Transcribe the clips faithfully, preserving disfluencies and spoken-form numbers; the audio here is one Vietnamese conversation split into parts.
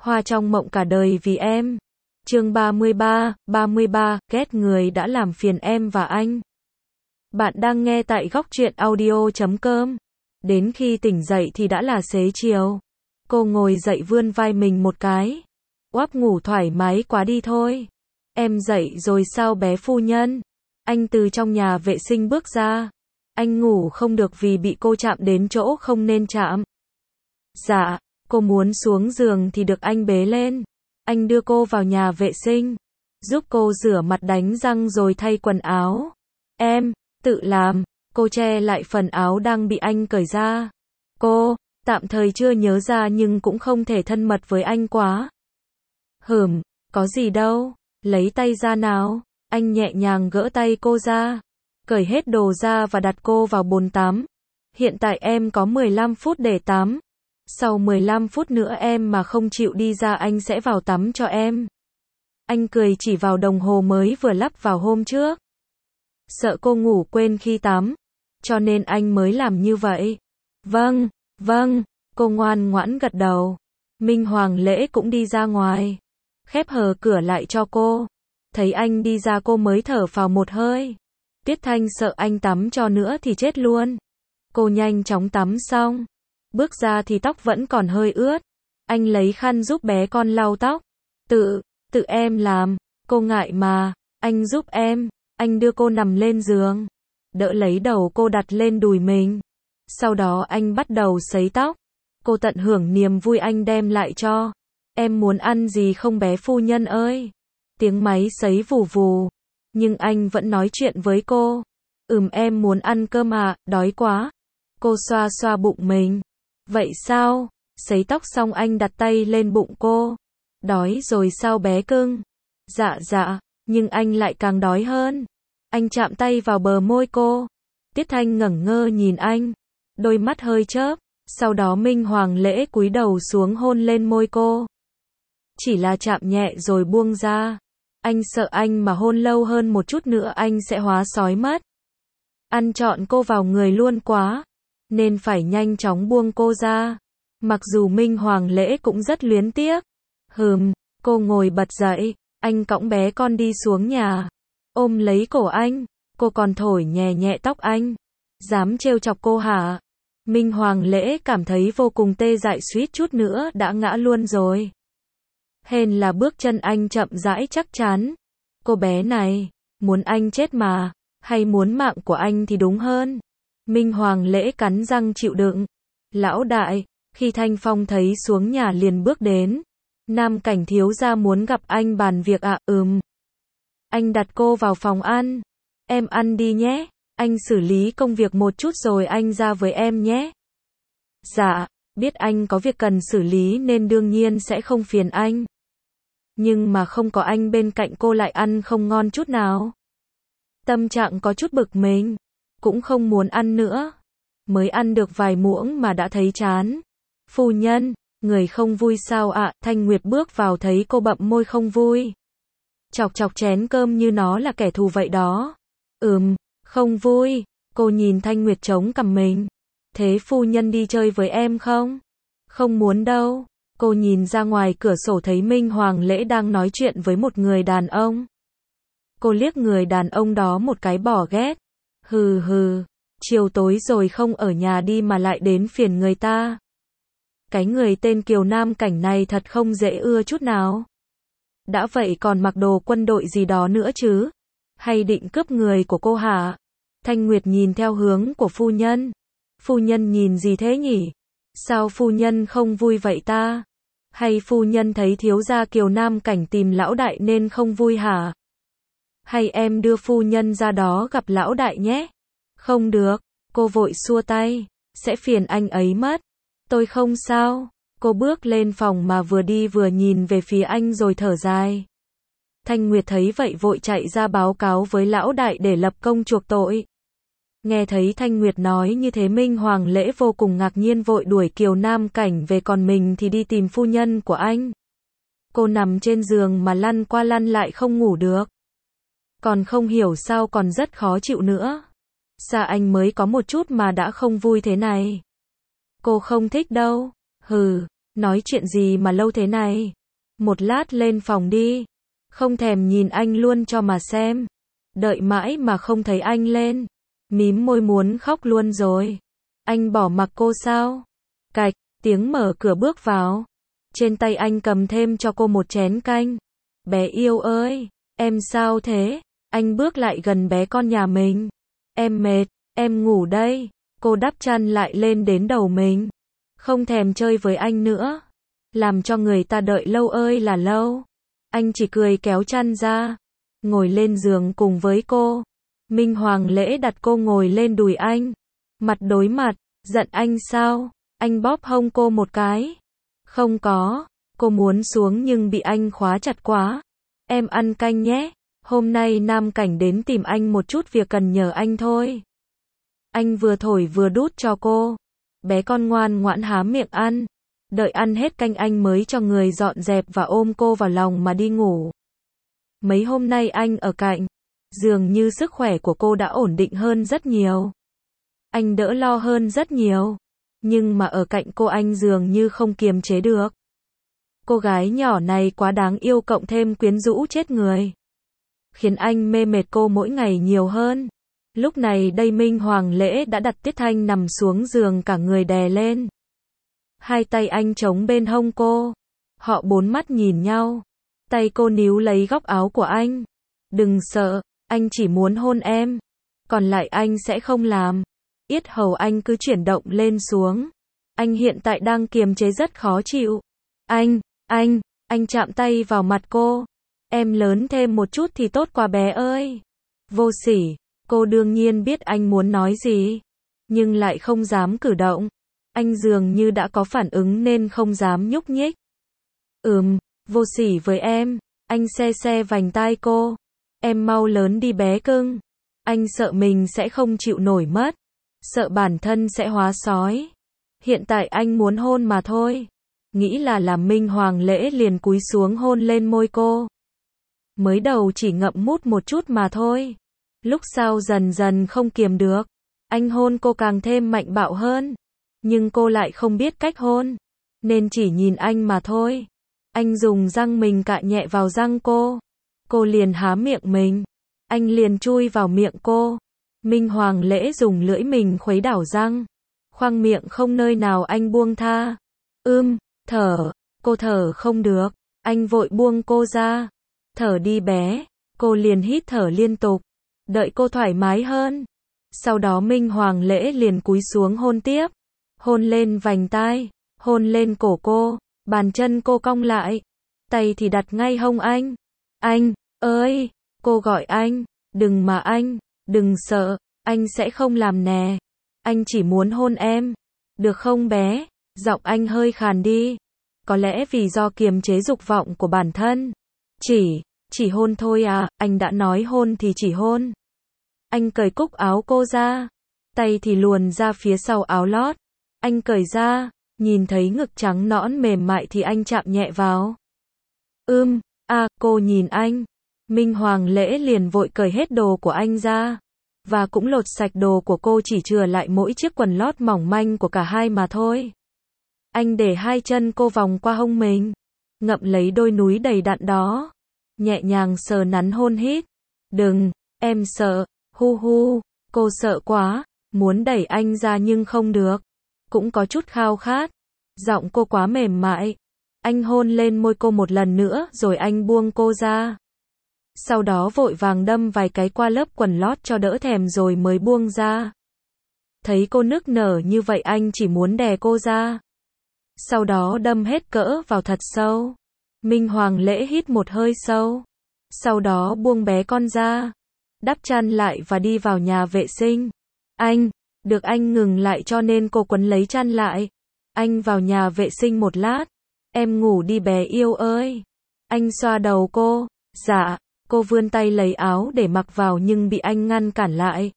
Hoa trong mộng cả đời vì em. Chương ba mươi ba, ba mươi ba, ghét người đã làm phiền em và anh. Bạn đang nghe tại góc truyện audio chấm com. Đến khi tỉnh dậy thì đã là xế chiều. Cô ngồi dậy vươn vai mình một cái. Oắp ngủ thoải mái quá đi thôi. Em dậy rồi sao bé phu nhân? Anh từ trong nhà vệ sinh bước ra. Anh ngủ không được vì bị cô chạm đến chỗ không nên chạm. Dạ, cô muốn xuống giường thì được anh bế lên. Anh đưa cô vào nhà vệ sinh, giúp cô rửa mặt đánh răng rồi thay quần áo. Em, tự làm. Cô che lại phần áo đang bị anh cởi ra. Cô, tạm thời chưa nhớ ra nhưng cũng không thể thân mật với anh quá. Hửm, có gì đâu, lấy tay ra nào. Anh nhẹ nhàng gỡ tay cô ra, cởi hết đồ ra và đặt cô vào bồn tắm. Hiện tại em có mười lăm phút để tắm. Sau mười lăm phút nữa em mà không chịu đi ra anh sẽ vào tắm cho em. Anh cười chỉ vào đồng hồ mới vừa lắp vào hôm trước. Sợ cô ngủ quên khi tắm, cho nên anh mới làm như vậy. Vâng, vâng, cô ngoan ngoãn gật đầu. Minh Hoàng Lễ cũng đi ra ngoài, khép hờ cửa lại cho cô. Thấy anh đi ra cô mới thở phào một hơi. Tiết Thanh sợ anh tắm cho nữa thì chết luôn. Cô nhanh chóng tắm xong, bước ra thì tóc vẫn còn hơi ướt. Anh lấy khăn giúp bé con lau tóc. Tự, tự em làm. Cô ngại mà. Anh giúp em. Anh đưa cô nằm lên giường, đỡ lấy đầu cô đặt lên đùi mình. Sau đó anh bắt đầu sấy tóc. Cô tận hưởng niềm vui anh đem lại cho. Em muốn ăn gì không bé phu nhân ơi? Tiếng máy sấy vù vù. Nhưng anh vẫn nói chuyện với cô. Ừm em muốn ăn cơm à, đói quá. Cô xoa xoa bụng mình. Vậy sao? Sấy tóc xong anh đặt tay lên bụng cô. Đói rồi sao bé cưng? Dạ dạ, nhưng anh lại càng đói hơn. Anh chạm tay vào bờ môi cô. Tiết Thanh ngẩn ngơ nhìn anh, đôi mắt hơi chớp. Sau đó Minh Hoàng Lễ cúi đầu xuống hôn lên môi cô. Chỉ là chạm nhẹ rồi buông ra. Anh sợ anh mà hôn lâu hơn một chút nữa anh sẽ hóa sói mất. Ăn trọn cô vào người luôn quá, nên phải nhanh chóng buông cô ra. Mặc dù Minh Hoàng Lễ cũng rất luyến tiếc. Hừm, cô ngồi bật dậy, anh cõng bé con đi xuống nhà, ôm lấy cổ anh, cô còn thổi nhẹ nhẹ tóc anh. Dám trêu chọc cô hả? Minh Hoàng Lễ cảm thấy vô cùng tê dại, suýt chút nữa đã ngã luôn rồi. Hên là bước chân anh chậm rãi chắc chắn. Cô bé này, muốn anh chết mà, hay muốn mạng của anh thì đúng hơn. Minh Hoàng Lễ cắn răng chịu đựng. Lão đại, khi Thanh Phong thấy xuống nhà liền bước đến. Nam Cảnh thiếu gia muốn gặp anh bàn việc ạ. À, ừm. Anh đặt cô vào phòng ăn. Em ăn đi nhé. Anh xử lý công việc một chút rồi anh ra với em nhé. Dạ, biết anh có việc cần xử lý nên đương nhiên sẽ không phiền anh. Nhưng mà không có anh bên cạnh cô lại ăn không ngon chút nào. Tâm trạng có chút bực mình, cũng không muốn ăn nữa. Mới ăn được vài muỗng mà đã thấy chán. Phu nhân, người không vui sao ạ? À? Thanh Nguyệt bước vào thấy cô bậm môi không vui. Chọc chọc chén cơm như nó là kẻ thù vậy đó. Ừm, không vui. Cô nhìn Thanh Nguyệt chống cằm mình. Thế phu nhân đi chơi với em không? Không muốn đâu. Cô nhìn ra ngoài cửa sổ thấy Minh Hoàng Lễ đang nói chuyện với một người đàn ông. Cô liếc người đàn ông đó một cái bỏ ghét. Hừ hừ, chiều tối rồi không ở nhà đi mà lại đến phiền người ta. Cái người tên Kiều Nam Cảnh này thật không dễ ưa chút nào. Đã vậy còn mặc đồ quân đội gì đó nữa chứ? Hay định cướp người của cô hả? Thanh Nguyệt nhìn theo hướng của phu nhân. Phu nhân nhìn gì thế nhỉ? Sao phu nhân không vui vậy ta? Hay phu nhân thấy thiếu gia Kiều Nam Cảnh tìm lão đại nên không vui hả? Hay em đưa phu nhân ra đó gặp lão đại nhé? Không được, cô vội xua tay, sẽ phiền anh ấy mất. Tôi không sao. Cô bước lên phòng mà vừa đi vừa nhìn về phía anh rồi thở dài. Thanh Nguyệt thấy vậy vội chạy ra báo cáo với lão đại để lập công chuộc tội. Nghe thấy Thanh Nguyệt nói như thế Minh Hoàng Lễ vô cùng ngạc nhiên vội đuổi Kiều Nam Cảnh về còn mình thì đi tìm phu nhân của anh. Cô nằm trên giường mà lăn qua lăn lại không ngủ được. Còn không hiểu sao còn rất khó chịu nữa. Sao anh mới có một chút mà đã không vui thế này? Cô không thích đâu. Hừ, Nói chuyện gì mà lâu thế này? Một lát lên phòng đi. Không thèm nhìn anh luôn cho mà xem. Đợi mãi mà không thấy anh lên. Mím môi muốn khóc luôn rồi. Anh bỏ mặc cô sao? Cạch, tiếng mở cửa bước vào. Trên tay anh cầm thêm cho cô một chén canh. Bé yêu ơi, em sao thế? Anh bước lại gần bé con nhà mình. Em mệt, em ngủ đây. Cô đắp chăn lại lên đến đầu mình. Không thèm chơi với anh nữa. Làm cho người ta đợi lâu ơi là lâu. Anh chỉ cười kéo chăn ra. Ngồi lên giường cùng với cô. Minh Hoàng Lễ đặt cô ngồi lên đùi anh. Mặt đối mặt, giận anh sao? Anh bóp hông cô một cái. Không có, cô muốn xuống nhưng bị anh khóa chặt quá. Em ăn canh nhé. Hôm nay Nam Cảnh đến tìm anh một chút việc cần nhờ anh thôi. Anh vừa thổi vừa đút cho cô. Bé con ngoan ngoãn há miệng ăn. Đợi ăn hết canh anh mới cho người dọn dẹp và ôm cô vào lòng mà đi ngủ. Mấy hôm nay anh ở cạnh, dường như sức khỏe của cô đã ổn định hơn rất nhiều. Anh đỡ lo hơn rất nhiều. Nhưng mà ở cạnh cô anh dường như không kiềm chế được. Cô gái nhỏ này quá đáng yêu cộng thêm quyến rũ chết người. Khiến anh mê mệt cô mỗi ngày nhiều hơn. Lúc này đây Minh Hoàng Lễ đã đặt Tiết Thanh nằm xuống giường cả người đè lên. Hai tay anh chống bên hông cô. Họ bốn mắt nhìn nhau. Tay cô níu lấy góc áo của anh. Đừng sợ, anh chỉ muốn hôn em. Còn lại anh sẽ không làm. Yết hầu anh cứ chuyển động lên xuống. Anh hiện tại đang kiềm chế rất khó chịu. Anh, anh, anh chạm tay vào mặt cô. Em lớn thêm một chút thì tốt quá bé ơi. Vô sỉ, cô đương nhiên biết anh muốn nói gì. Nhưng lại không dám cử động. Anh dường như đã có phản ứng nên không dám nhúc nhích. Ừm, vô sỉ với em. Anh se se vành tai cô. Em mau lớn đi bé cưng. Anh sợ mình sẽ không chịu nổi mất. Sợ bản thân sẽ hóa sói. Hiện tại anh muốn hôn mà thôi. Nghĩ là làm Minh Hoàng Lễ liền cúi xuống hôn lên môi cô. Mới đầu chỉ ngậm mút một chút mà thôi. Lúc sau dần dần không kiềm được. Anh hôn cô càng thêm mạnh bạo hơn. Nhưng cô lại không biết cách hôn. Nên chỉ nhìn anh mà thôi. Anh dùng răng mình cạ nhẹ vào răng cô. Cô liền há miệng mình. Anh liền chui vào miệng cô. Minh Hoàng Lễ dùng lưỡi mình khuấy đảo răng. Khoang miệng không nơi nào anh buông tha. Ưm, thở. Cô thở không được. Anh vội buông cô ra. Thở đi bé. Cô liền hít thở liên tục. Đợi cô thoải mái hơn. Sau đó Minh Hoàng Lễ liền cúi xuống hôn tiếp. Hôn lên vành tai. Hôn lên cổ cô. Bàn chân cô cong lại. Tay thì đặt ngay hông anh. Anh, ơi. Cô gọi anh. Đừng mà anh. Đừng sợ. Anh sẽ không làm nè. Anh chỉ muốn hôn em. Được không bé? Giọng anh hơi khàn đi. Có lẽ vì do kiềm chế dục vọng của bản thân. Chỉ, chỉ hôn thôi à, anh đã nói hôn thì chỉ hôn. Anh cởi cúc áo cô ra. Tay thì luồn ra phía sau áo lót. Anh cởi ra, nhìn thấy ngực trắng nõn mềm mại thì anh chạm nhẹ vào. Ưm, à, cô nhìn anh. Minh Hoàng Lễ liền vội cởi hết đồ của anh ra. Và cũng lột sạch đồ của cô chỉ chừa lại mỗi chiếc quần lót mỏng manh của cả hai mà thôi. Anh để hai chân cô vòng qua hông mình. Ngậm lấy đôi núi đầy đặn đó. Nhẹ nhàng sờ nắn hôn hít. Đừng, em sợ, hu hu, cô sợ quá, muốn đẩy anh ra nhưng không được. Cũng có chút khao khát. Giọng cô quá mềm mại. Anh hôn lên môi cô một lần nữa rồi anh buông cô ra. Sau đó vội vàng đâm vài cái qua lớp quần lót cho đỡ thèm rồi mới buông ra. Thấy cô nức nở như vậy anh chỉ muốn đè cô ra. Sau đó đâm hết cỡ vào thật sâu. Minh Hoàng Lễ hít một hơi sâu. Sau đó buông bé con ra. Đắp chăn lại và đi vào nhà vệ sinh. Anh, được anh ngừng lại cho nên cô quấn lấy chăn lại. Anh vào nhà vệ sinh một lát. Em ngủ đi bé yêu ơi. Anh xoa đầu cô. Dạ. Cô vươn tay lấy áo để mặc vào nhưng bị anh ngăn cản lại.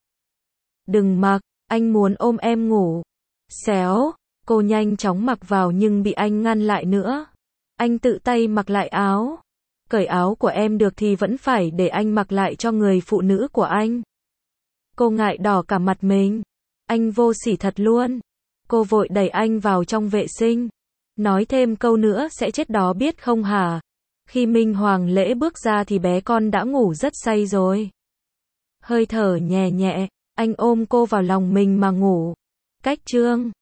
Đừng mặc, anh muốn ôm em ngủ. Xéo, cô nhanh chóng mặc vào nhưng bị anh ngăn lại nữa. Anh tự tay mặc lại áo. Cởi áo của em được thì vẫn phải để anh mặc lại cho người phụ nữ của anh. Cô ngại đỏ cả mặt mình. Anh vô sỉ thật luôn. Cô vội đẩy anh vào trong vệ sinh. Nói thêm câu nữa sẽ chết đó biết không hả? Khi Minh Hoàng Lễ bước ra thì bé con đã ngủ rất say rồi. Hơi thở nhẹ nhẹ, anh ôm cô vào lòng mình mà ngủ. Cách chương